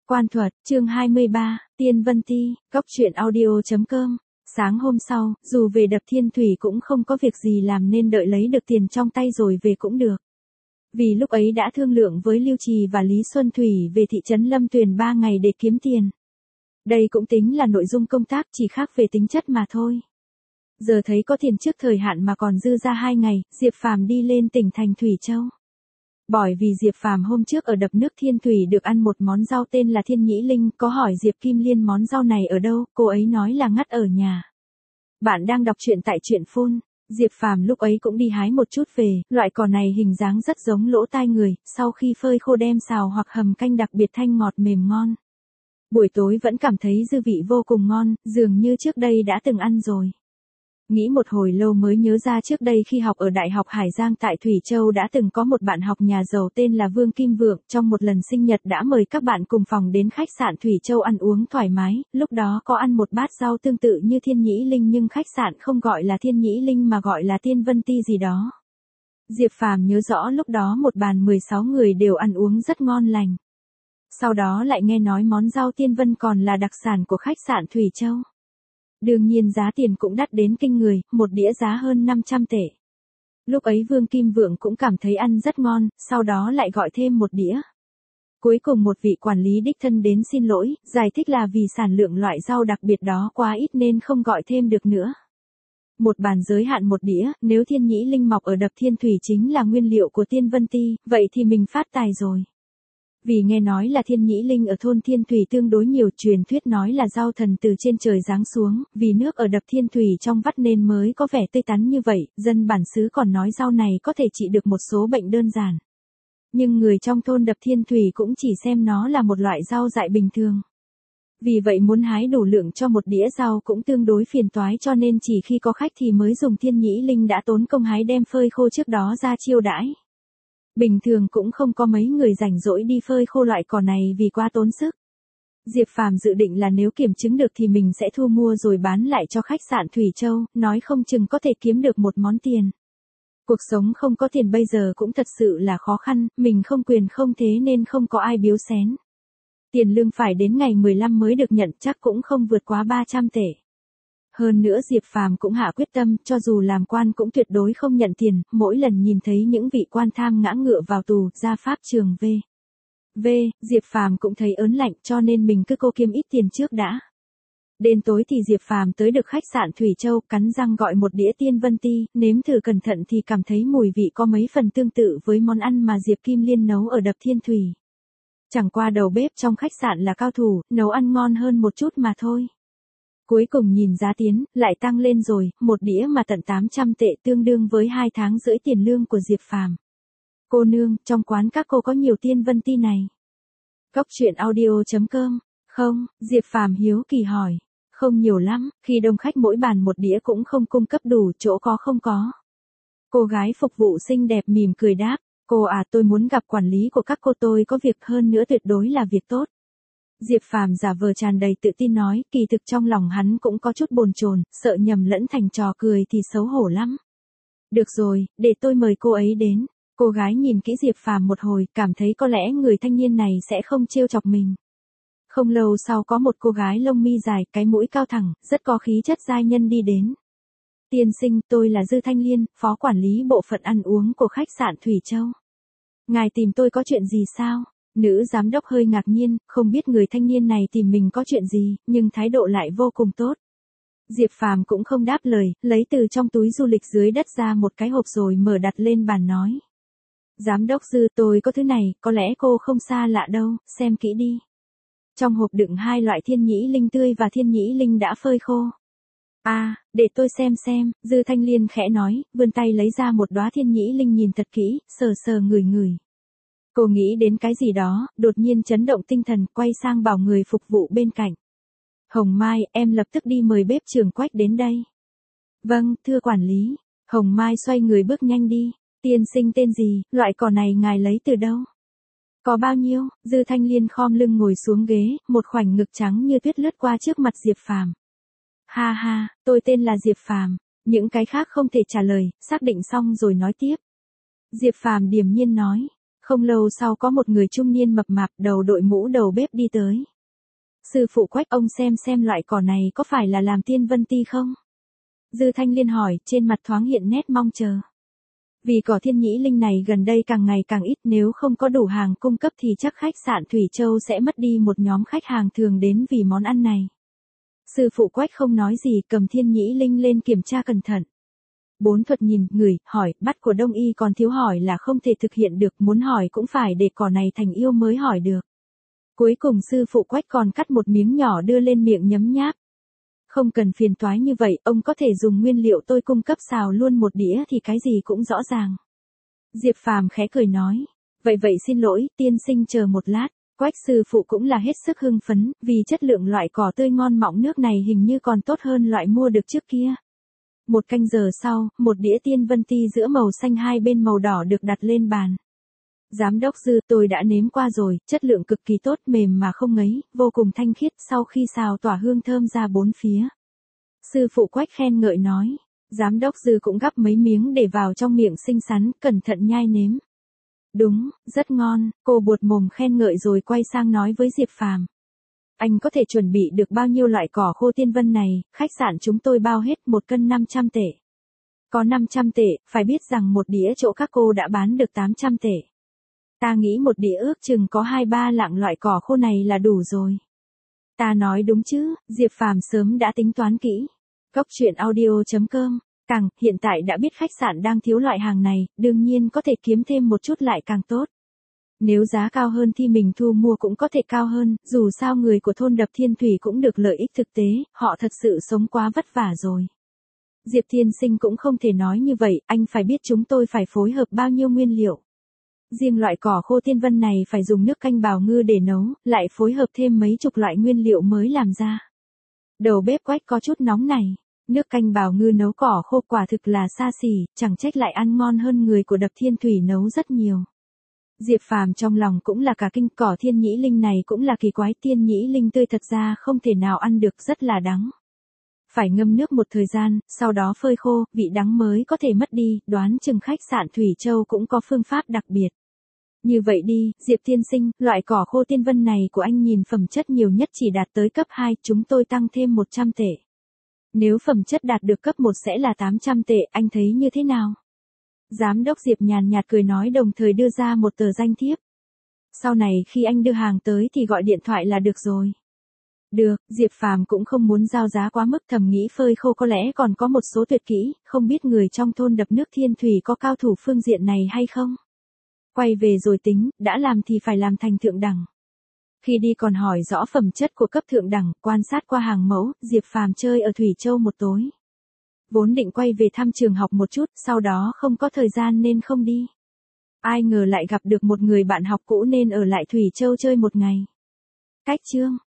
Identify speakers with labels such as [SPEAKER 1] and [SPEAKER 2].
[SPEAKER 1] Quan thuật, chương 23, Tiên Vân Ti, Góc truyện audio.com. Sáng hôm sau, dù về Đập Thiên Thủy cũng không có việc gì làm nên đợi lấy được tiền trong tay rồi về cũng được. Vì lúc ấy đã thương lượng với Lưu Trì và Lý Xuân Thủy về thị trấn Lâm Tuyền 3 ngày để kiếm tiền. Đây cũng tính là nội dung công tác, chỉ khác về tính chất mà thôi. Giờ thấy có tiền trước thời hạn mà còn dư ra 2 ngày, Diệp Phàm đi lên tỉnh thành Thủy Châu. Bởi vì Diệp Phàm hôm trước ở đập nước Thiên Thủy được ăn một món rau tên là Thiên Nhĩ Linh, có hỏi Diệp Kim Liên món rau này ở đâu, cô ấy nói là ngắt ở nhà. Bạn đang đọc truyện tại truyện Phun. Diệp Phàm lúc ấy cũng đi hái một chút về, loại cỏ này hình dáng rất giống lỗ tai người, sau khi phơi khô đem xào hoặc hầm canh đặc biệt thanh ngọt mềm ngon. Buổi tối vẫn cảm thấy dư vị vô cùng ngon, dường như trước đây đã từng ăn rồi. Nghĩ một hồi lâu mới nhớ ra trước đây khi học ở Đại học Hải Giang tại Thủy Châu đã từng có một bạn học nhà giàu tên là Vương Kim Vượng, trong một lần sinh nhật đã mời các bạn cùng phòng đến khách sạn Thủy Châu ăn uống thoải mái, lúc đó có ăn một bát rau tương tự như Thiên Nhĩ Linh nhưng khách sạn không gọi là Thiên Nhĩ Linh mà gọi là Tiên Vân Ti gì đó. Diệp Phàm nhớ rõ lúc đó một bàn 16 người đều ăn uống rất ngon lành. Sau đó lại nghe nói món rau Tiên Vân còn là đặc sản của khách sạn Thủy Châu. Đương nhiên giá tiền cũng đắt đến kinh người, một đĩa giá hơn 500 tệ. Lúc ấy Vương Kim Vượng cũng cảm thấy ăn rất ngon, sau đó lại gọi thêm một đĩa. Cuối cùng một vị quản lý đích thân đến xin lỗi, giải thích là vì sản lượng loại rau đặc biệt đó quá ít nên không gọi thêm được nữa. Một bàn giới hạn một đĩa, nếu Thiên Nhĩ Linh mọc ở đập Thiên Thủy chính là nguyên liệu của Tiên Vân Ti, vậy thì mình phát tài rồi. Vì nghe nói là Thiên Nhĩ Linh ở thôn Thiên Thủy tương đối nhiều, truyền thuyết nói là rau thần từ trên trời giáng xuống, vì nước ở đập Thiên Thủy trong vắt nên mới có vẻ tươi tắn như vậy, dân bản xứ còn nói rau này có thể trị được một số bệnh đơn giản. Nhưng người trong thôn đập Thiên Thủy cũng chỉ xem nó là một loại rau dại bình thường. Vì vậy muốn hái đủ lượng cho một đĩa rau cũng tương đối phiền toái cho nên chỉ khi có khách thì mới dùng Thiên Nhĩ Linh đã tốn công hái đem phơi khô trước đó ra chiêu đãi. Bình thường cũng không có mấy người rảnh rỗi đi phơi khô loại cỏ này vì quá tốn sức. Diệp Phàm dự định là nếu kiểm chứng được thì mình sẽ thu mua rồi bán lại cho khách sạn Thủy Châu, nói không chừng có thể kiếm được một món tiền. Cuộc sống không có tiền bây giờ cũng thật sự là khó khăn, mình không quyền không thế nên không có ai biếu xén. Tiền lương phải đến ngày 15 mới được nhận, chắc cũng không vượt quá 300 tệ. Hơn nữa Diệp Phàm cũng hạ quyết tâm, cho dù làm quan cũng tuyệt đối không nhận tiền, mỗi lần nhìn thấy những vị quan tham ngã ngựa vào tù, ra pháp trường Diệp Phàm cũng thấy ớn lạnh cho nên mình cứ cố kiếm ít tiền trước đã. Đến tối thì Diệp Phàm tới được khách sạn Thủy Châu, cắn răng gọi một đĩa Tiên Vân Ti, nếm thử cẩn thận thì cảm thấy mùi vị có mấy phần tương tự với món ăn mà Diệp Kim Liên nấu ở đập Thiên Thủy. Chẳng qua đầu bếp trong khách sạn là cao thủ, nấu ăn ngon hơn một chút mà thôi. Cuối cùng nhìn giá tiền, lại tăng lên rồi, một đĩa mà tận 800 tệ tương đương với 2 tháng rưỡi tiền lương của Diệp Phàm. Cô nương, trong quán các cô có nhiều Tiên Vân Ti này. Góc truyện audio.com. Không, Diệp Phàm hiếu kỳ hỏi. Không nhiều lắm, khi đông khách mỗi bàn một đĩa cũng không cung cấp đủ, chỗ có không có. Cô gái phục vụ xinh đẹp mỉm cười đáp. Cô à, tôi muốn gặp quản lý của các cô, tôi có việc hơn nữa tuyệt đối là việc tốt. Diệp Phàm giả vờ tràn đầy tự tin nói, kỳ thực trong lòng hắn cũng có chút bồn chồn, sợ nhầm lẫn thành trò cười thì xấu hổ lắm. Được rồi, để tôi mời cô ấy đến. Cô gái nhìn kỹ Diệp Phàm một hồi, cảm thấy có lẽ người thanh niên này sẽ không trêu chọc mình. Không lâu sau có một cô gái lông mi dài, cái mũi cao thẳng, rất có khí chất giai nhân đi đến. Tiên sinh, tôi là Dư Thanh Liên, phó quản lý bộ phận ăn uống của khách sạn Thủy Châu. Ngài tìm tôi có chuyện gì sao? Nữ giám đốc hơi ngạc nhiên, không biết người thanh niên này tìm mình có chuyện gì, nhưng thái độ lại vô cùng tốt. Diệp Phàm cũng không đáp lời, lấy từ trong túi du lịch dưới đất ra một cái hộp rồi mở đặt lên bàn nói. Giám đốc Dư, tôi có thứ này, có lẽ cô không xa lạ đâu, xem kỹ đi. Trong hộp đựng 2 loại Thiên Nhĩ Linh tươi và Thiên Nhĩ Linh đã phơi khô. À, để tôi xem, Dư Thanh Liên khẽ nói, vươn tay lấy ra một đóa Thiên Nhĩ Linh nhìn thật kỹ, sờ ngửi. Cô nghĩ đến cái gì đó, đột nhiên chấn động tinh thần, quay sang bảo người phục vụ bên cạnh. Hồng Mai, em lập tức đi mời bếp trưởng Quách đến đây. Vâng, thưa quản lý. Hồng Mai xoay người bước nhanh đi. Tiên sinh tên gì, loại cỏ này ngài lấy từ đâu? Có bao nhiêu? Dư Thanh Liên khom lưng ngồi xuống ghế, một khoảnh ngực trắng như tuyết lướt qua trước mặt Diệp Phàm. Ha ha, tôi tên là Diệp Phàm. Những cái khác không thể trả lời, xác định xong rồi nói tiếp. Diệp Phàm điềm nhiên nói. Không lâu sau có một người trung niên mập mạp đầu đội mũ đầu bếp đi tới. Sư phụ Quách, ông xem loại cỏ này có phải là làm tiên vân ti không? Dư Thanh Liên hỏi, trên mặt thoáng hiện nét mong chờ. Vì cỏ thiên nhĩ linh này gần đây càng ngày càng ít, nếu không có đủ hàng cung cấp thì chắc khách sạn Thủy Châu sẽ mất đi một nhóm khách hàng thường đến vì món ăn này. Sư phụ Quách không nói gì, cầm thiên nhĩ linh lên kiểm tra cẩn thận. Bốn thuật nhìn, ngửi, hỏi, bắt của Đông y còn thiếu hỏi là không thể thực hiện được, muốn hỏi cũng phải để cỏ này thành yêu mới hỏi được. Cuối cùng sư phụ Quách còn cắt một miếng nhỏ đưa lên miệng nhấm nháp. Không cần phiền toái như vậy, ông có thể dùng nguyên liệu tôi cung cấp xào luôn một đĩa thì cái gì cũng rõ ràng. Diệp Phàm khẽ cười nói. Vậy xin lỗi, tiên sinh chờ một lát. Quách sư phụ cũng là hết sức hưng phấn, vì chất lượng loại cỏ tươi ngon mọng nước này hình như còn tốt hơn loại mua được trước kia. Một canh giờ sau, một đĩa tiên vân ti giữa màu xanh hai bên màu đỏ được đặt lên bàn. Giám đốc Dư, tôi đã nếm qua rồi, chất lượng cực kỳ tốt, mềm mà không ngấy, vô cùng thanh khiết, sau khi xào tỏa hương thơm ra bốn phía. Sư phụ Quách khen ngợi nói. Giám đốc Dư cũng gắp mấy miếng để vào trong miệng xinh xắn, cẩn thận nhai nếm. Đúng, rất ngon, cô buột mồm khen ngợi rồi quay sang nói với Diệp Phàm. Anh có thể chuẩn bị được bao nhiêu loại cỏ khô tiên vân này, khách sạn chúng tôi bao hết 1 cân 500 tệ. Có 500 tệ, phải biết rằng một đĩa chỗ các cô đã bán được 800 tệ. Ta nghĩ một đĩa ước chừng có 2-3 lạng loại cỏ khô này là đủ rồi. Ta nói đúng chứ, Diệp Phàm sớm đã tính toán kỹ. Cốc truyện audio.com, hiện tại đã biết khách sạn đang thiếu loại hàng này, đương nhiên có thể kiếm thêm một chút lại càng tốt. Nếu giá cao hơn thì mình thu mua cũng có thể cao hơn, dù sao người của thôn Đập Thiên Thủy cũng được lợi ích thực tế, họ thật sự sống quá vất vả rồi. Diệp Thiên Sinh cũng không thể nói như vậy, anh phải biết chúng tôi phải phối hợp bao nhiêu nguyên liệu. Riêng loại cỏ khô tiên vân này phải dùng nước canh bào ngư để nấu, lại phối hợp thêm mấy chục loại nguyên liệu mới làm ra. Đầu bếp Quách có chút nóng này, nước canh bào ngư nấu cỏ khô quả thực là xa xỉ, chẳng trách lại ăn ngon hơn người của Đập Thiên Thủy nấu rất nhiều. Diệp Phàm trong lòng cũng là cả kinh, cỏ thiên nhĩ linh này cũng là kỳ quái, tiên nhĩ linh tươi thật ra không thể nào ăn được, rất là đắng. Phải ngâm nước một thời gian, sau đó phơi khô, vị đắng mới có thể mất đi, đoán chừng khách sạn Thủy Châu cũng có phương pháp đặc biệt. Như vậy đi, Diệp tiên sinh, loại cỏ khô tiên vân này của anh nhìn phẩm chất nhiều nhất chỉ đạt tới cấp 2, chúng tôi tăng thêm 100 tệ. Nếu phẩm chất đạt được cấp 1 sẽ là 800 tệ, anh thấy như thế nào? Giám đốc Diệp nhàn nhạt cười nói, đồng thời đưa ra một tờ danh thiếp. Sau này khi anh đưa hàng tới thì gọi điện thoại là được rồi. Được, Diệp Phàm cũng không muốn giao giá quá mức, thầm nghĩ phơi khô có lẽ còn có một số tuyệt kỹ, không biết người trong thôn Đập nước Thiên Thủy có cao thủ phương diện này hay không. Quay về rồi tính, đã làm thì phải làm thành thượng đẳng. Khi đi còn hỏi rõ phẩm chất của cấp thượng đẳng, quan sát qua hàng mẫu, Diệp Phàm chơi ở Thủy Châu một tối. Vốn định quay về thăm trường học một chút, sau đó không có thời gian nên không đi. Ai ngờ lại gặp được một người bạn học cũ nên ở lại Thủy Châu chơi một ngày. Cách chương